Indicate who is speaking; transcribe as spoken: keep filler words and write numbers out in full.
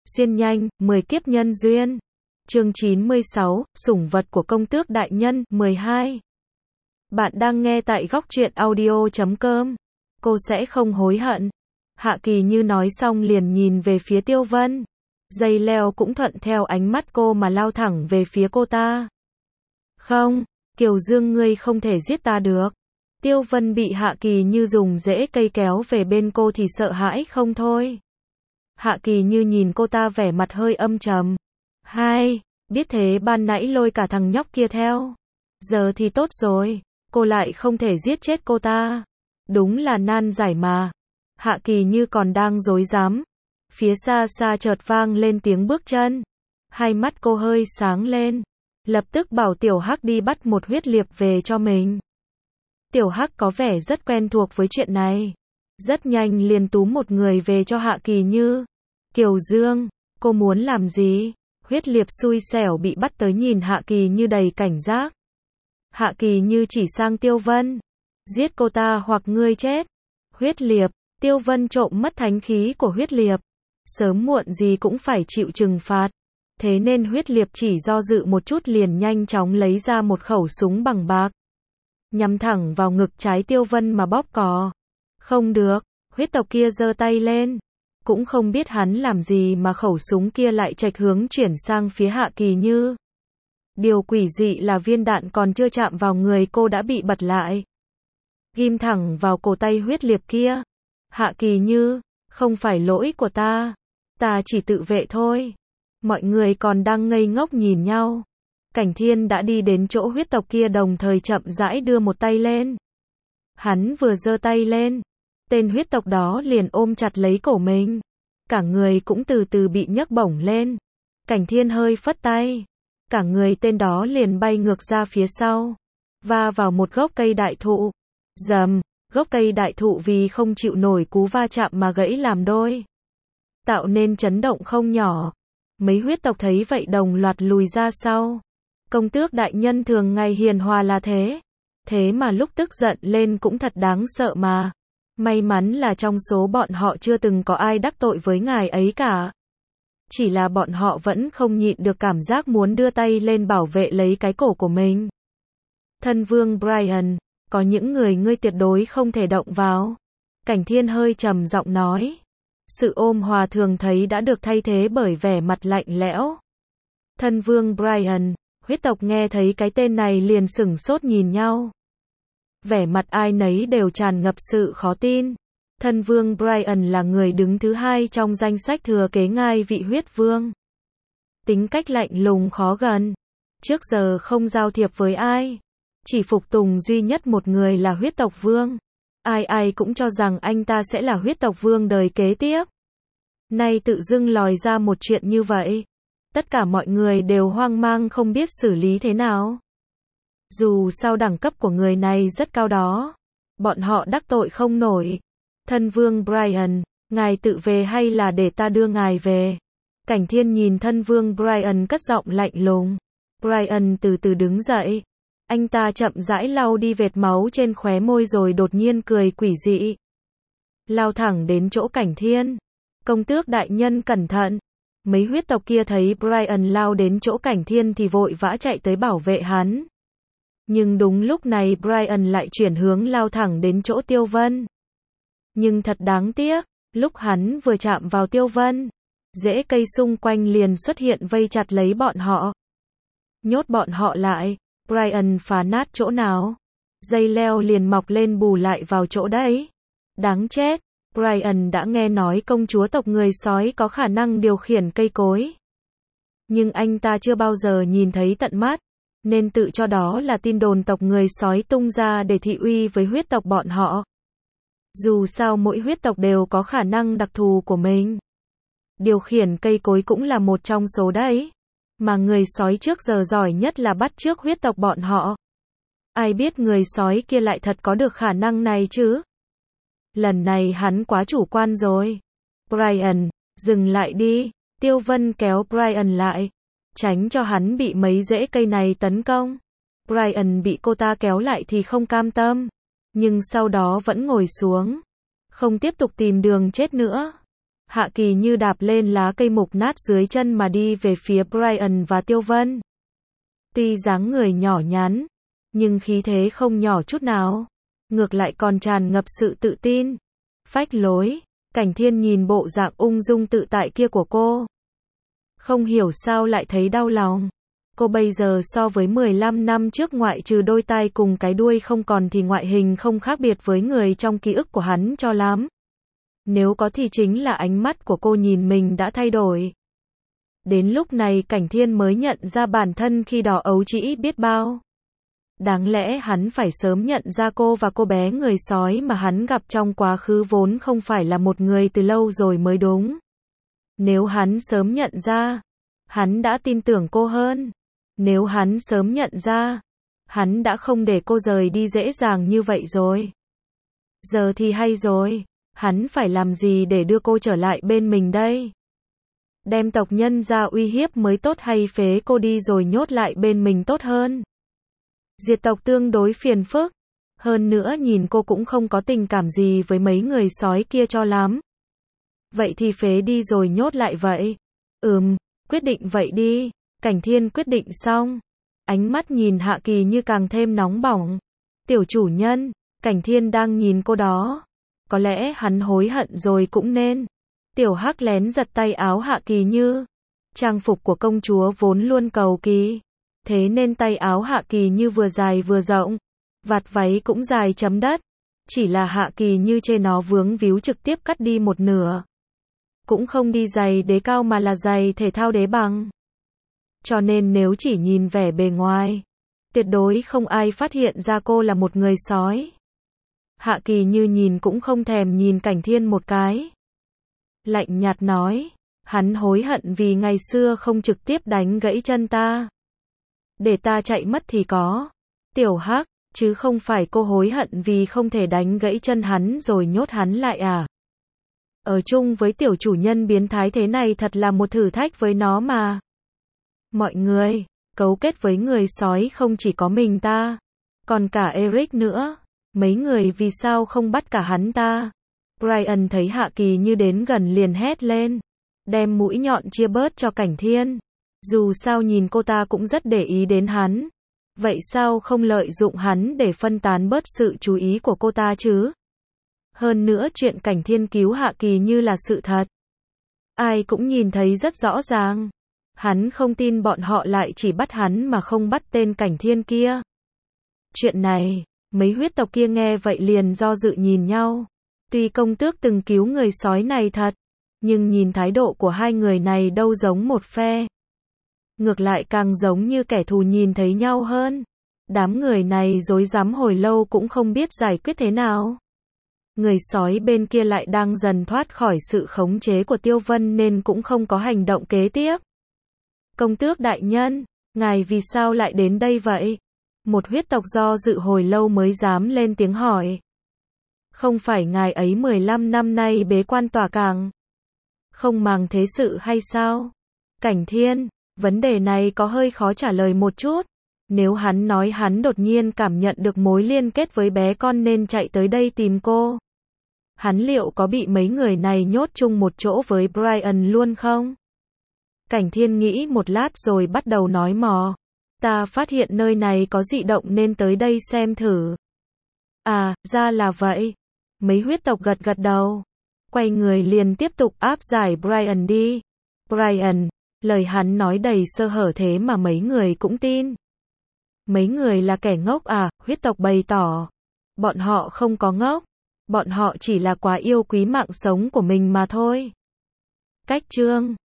Speaker 1: Xuyên nhanh, mười kiếp nhân duyên. Chương chín mươi sáu, sủng vật của công tước đại nhân, mười hai. Bạn đang nghe tại góc truyện audio chấm com. Cô sẽ không hối hận. Hạ Kỳ Như nói xong liền nhìn về phía Tiêu Vân. Dây leo cũng thuận theo ánh mắt cô mà lao thẳng về phía cô ta. Không, Kiều Dương ngươi không thể giết ta được. Tiêu Vân bị Hạ Kỳ Như dùng rễ cây kéo về bên cô thì sợ hãi không thôi. Hạ Kỳ Như nhìn cô ta vẻ mặt hơi âm trầm. Hai, biết thế ban nãy lôi cả thằng nhóc kia theo. Giờ thì tốt rồi, cô lại không thể giết chết cô ta. Đúng là nan giải mà. Hạ Kỳ Như còn đang rối rắm. Phía xa xa chợt vang lên tiếng bước chân. Hai mắt cô hơi sáng lên. Lập tức bảo Tiểu Hắc đi bắt một huyết liệp về cho mình. Tiểu Hắc có vẻ rất quen thuộc với chuyện này. Rất nhanh liền túm một người về cho Hạ Kỳ Như. Kiều Dương, cô muốn làm gì? Huyết liệp xui xẻo bị bắt tới nhìn Hạ Kỳ Như đầy cảnh giác. Hạ Kỳ Như chỉ sang Tiêu Vân. Giết cô ta hoặc ngươi chết. Huyết liệp, Tiêu Vân trộm mất thánh khí của huyết liệp. Sớm muộn gì cũng phải chịu trừng phạt. Thế nên huyết liệp chỉ do dự một chút liền nhanh chóng lấy ra một khẩu súng bằng bạc. Nhắm thẳng vào ngực trái Tiêu Vân mà bóp cò. Không được, huyết tộc kia giơ tay lên. Cũng không biết hắn làm gì mà khẩu súng kia lại chệch hướng chuyển sang phía Hạ Kỳ Như. Điều quỷ dị là viên đạn còn chưa chạm vào người cô đã bị bật lại. Ghim thẳng vào cổ tay huyết liệp kia. Hạ Kỳ Như, không phải lỗi của ta. Ta chỉ tự vệ thôi. Mọi người còn đang ngây ngốc nhìn nhau. Cảnh Thiên đã đi đến chỗ huyết tộc kia đồng thời chậm rãi đưa một tay lên. Hắn vừa giơ tay lên. Tên huyết tộc đó liền ôm chặt lấy cổ mình. Cả người cũng từ từ bị nhấc bổng lên. Cảnh Thiên hơi phất tay. Cả người tên đó liền bay ngược ra phía sau. Va vào một gốc cây đại thụ. Rầm, gốc cây đại thụ vì không chịu nổi cú va chạm mà gãy làm đôi. Tạo nên chấn động không nhỏ. Mấy huyết tộc thấy vậy đồng loạt lùi ra sau. Công tước đại nhân thường ngày hiền hòa là thế. Thế mà lúc tức giận lên cũng thật đáng sợ mà. May mắn là trong số bọn họ chưa từng có ai đắc tội với ngài ấy cả. Chỉ là bọn họ vẫn không nhịn được cảm giác muốn đưa tay lên bảo vệ lấy cái cổ của mình. Thân vương Brian, có những người ngươi tuyệt đối không thể động vào. Cảnh Thiên hơi trầm giọng nói. Sự ôm hòa thường thấy đã được thay thế bởi vẻ mặt lạnh lẽo. Thân vương Brian, huyết tộc nghe thấy cái tên này liền sửng sốt nhìn nhau. Vẻ mặt ai nấy đều tràn ngập sự khó tin. Thân vương Brian là người đứng thứ hai trong danh sách thừa kế ngai vị huyết vương. Tính cách lạnh lùng khó gần. Trước giờ không giao thiệp với ai. Chỉ phục tùng duy nhất một người là huyết tộc vương. Ai ai cũng cho rằng anh ta sẽ là huyết tộc vương đời kế tiếp. Nay tự dưng lòi ra một chuyện như vậy. Tất cả mọi người đều hoang mang không biết xử lý thế nào. Dù sao đẳng cấp của người này rất cao đó. Bọn họ đắc tội không nổi. Thân vương Brian, ngài tự về hay là để ta đưa ngài về? Cảnh Thiên nhìn thân vương Brian cất giọng lạnh lùng. Brian từ từ đứng dậy. Anh ta chậm rãi lau đi vệt máu trên khóe môi rồi đột nhiên cười quỷ dị. Lao thẳng đến chỗ Cảnh Thiên. Công tước đại nhân cẩn thận. Mấy huyết tộc kia thấy Brian lao đến chỗ Cảnh Thiên thì vội vã chạy tới bảo vệ hắn. Nhưng đúng lúc này Brian lại chuyển hướng lao thẳng đến chỗ Tiêu Vân. Nhưng thật đáng tiếc, lúc hắn vừa chạm vào Tiêu Vân, rễ cây xung quanh liền xuất hiện vây chặt lấy bọn họ. Nhốt bọn họ lại, Brian phá nát chỗ nào, dây leo liền mọc lên bù lại vào chỗ đấy. Đáng chết, Brian đã nghe nói công chúa tộc người sói có khả năng điều khiển cây cối. Nhưng anh ta chưa bao giờ nhìn thấy tận mắt. Nên tự cho đó là tin đồn tộc người sói tung ra để thị uy với huyết tộc bọn họ. Dù sao mỗi huyết tộc đều có khả năng đặc thù của mình. Điều khiển cây cối cũng là một trong số đấy. Mà người sói trước giờ giỏi nhất là bắt chước huyết tộc bọn họ. Ai biết người sói kia lại thật có được khả năng này chứ? Lần này hắn quá chủ quan rồi. Brian, dừng lại đi. Tiêu Vân kéo Brian lại. Tránh cho hắn bị mấy rễ cây này tấn công. Brian bị cô ta kéo lại thì không cam tâm. Nhưng sau đó vẫn ngồi xuống. Không tiếp tục tìm đường chết nữa. Hạ Kỳ Như đạp lên lá cây mục nát dưới chân mà đi về phía Brian và Tiêu Vân. Tuy dáng người nhỏ nhắn, nhưng khí thế không nhỏ chút nào. Ngược lại còn tràn ngập sự tự tin, phách lối. Cảnh Thiên nhìn bộ dạng ung dung tự tại kia của cô. Không hiểu sao lại thấy đau lòng. Cô bây giờ so với mười lăm năm trước ngoại trừ đôi tai cùng cái đuôi không còn thì ngoại hình không khác biệt với người trong ký ức của hắn cho lắm. Nếu có thì chính là ánh mắt của cô nhìn mình đã thay đổi. Đến lúc này Cảnh Thiên mới nhận ra bản thân khi đó ấu trĩ biết bao. Đáng lẽ hắn phải sớm nhận ra cô và cô bé người sói mà hắn gặp trong quá khứ vốn không phải là một người từ lâu rồi mới đúng. Nếu hắn sớm nhận ra, hắn đã tin tưởng cô hơn. Nếu hắn sớm nhận ra, hắn đã không để cô rời đi dễ dàng như vậy rồi. Giờ thì hay rồi, hắn phải làm gì để đưa cô trở lại bên mình đây? Đem tộc nhân ra uy hiếp mới tốt hay phế cô đi rồi nhốt lại bên mình tốt hơn? Diệt tộc tương đối phiền phức. Hơn nữa nhìn cô cũng không có tình cảm gì với mấy người sói kia cho lắm. Vậy thì phế đi rồi nhốt lại vậy. Ừm, quyết định vậy đi. Cảnh Thiên quyết định xong. Ánh mắt nhìn Hạ Kỳ Như càng thêm nóng bỏng. Tiểu chủ nhân, Cảnh Thiên đang nhìn cô đó. Có lẽ hắn hối hận rồi cũng nên. Tiểu Hắc lén giật tay áo Hạ Kỳ Như. Trang phục của công chúa vốn luôn cầu kỳ. Thế nên tay áo Hạ Kỳ Như vừa dài vừa rộng. Vạt váy cũng dài chấm đất. Chỉ là Hạ Kỳ Như trên nó vướng víu trực tiếp cắt đi một nửa. Cũng không đi giày đế cao mà là giày thể thao đế bằng. Cho nên nếu chỉ nhìn vẻ bề ngoài, tuyệt đối không ai phát hiện ra cô là một người sói. Hạ Kỳ Như nhìn cũng không thèm nhìn Cảnh Thiên một cái. Lạnh nhạt nói, hắn hối hận vì ngày xưa không trực tiếp đánh gãy chân ta. Để ta chạy mất thì có. Tiểu Hắc, chứ không phải cô hối hận vì không thể đánh gãy chân hắn rồi nhốt hắn lại à? Ở chung với tiểu chủ nhân biến thái thế này thật là một thử thách với nó mà. Mọi người, cấu kết với người sói không chỉ có mình ta, còn cả Eric nữa. Mấy người vì sao không bắt cả hắn ta? Brian thấy Hạ Kỳ Như đến gần liền hét lên. Đem mũi nhọn chia bớt cho Cảnh Thiên. Dù sao nhìn cô ta cũng rất để ý đến hắn. Vậy sao không lợi dụng hắn để phân tán bớt sự chú ý của cô ta chứ? Hơn nữa chuyện Cảnh Thiên cứu Hạ Kỳ Như là sự thật. Ai cũng nhìn thấy rất rõ ràng. Hắn không tin bọn họ lại chỉ bắt hắn mà không bắt tên Cảnh Thiên kia. Chuyện này, mấy huyết tộc kia nghe vậy liền do dự nhìn nhau. Tuy công tước từng cứu người sói này thật, nhưng nhìn thái độ của hai người này đâu giống một phe. Ngược lại càng giống như kẻ thù nhìn thấy nhau hơn. Đám người này rối rắm hồi lâu cũng không biết giải quyết thế nào. Người sói bên kia lại đang dần thoát khỏi sự khống chế của Tiêu Vân nên cũng không có hành động kế tiếp. Công tước đại nhân, ngài vì sao lại đến đây vậy? Một huyết tộc do dự hồi lâu mới dám lên tiếng hỏi. Không phải ngài ấy mười lăm năm nay bế quan tỏa cảng, không màng thế sự hay sao? Cảnh Thiên, vấn đề này có hơi khó trả lời một chút. Nếu hắn nói hắn đột nhiên cảm nhận được mối liên kết với bé con nên chạy tới đây tìm cô, hắn liệu có bị mấy người này nhốt chung một chỗ với Brian luôn không? Cảnh Thiên nghĩ một lát rồi bắt đầu nói mò. Ta phát hiện nơi này có dị động nên tới đây xem thử. À, ra là vậy. Mấy huyết tộc gật gật đầu. Quay người liền tiếp tục áp giải Brian đi. Brian, lời hắn nói đầy sơ hở thế mà mấy người cũng tin. Mấy người là kẻ ngốc à, huyết tộc bày tỏ. Bọn họ không có ngốc. Bọn họ chỉ là quá yêu quý mạng sống của mình mà thôi. Cách chương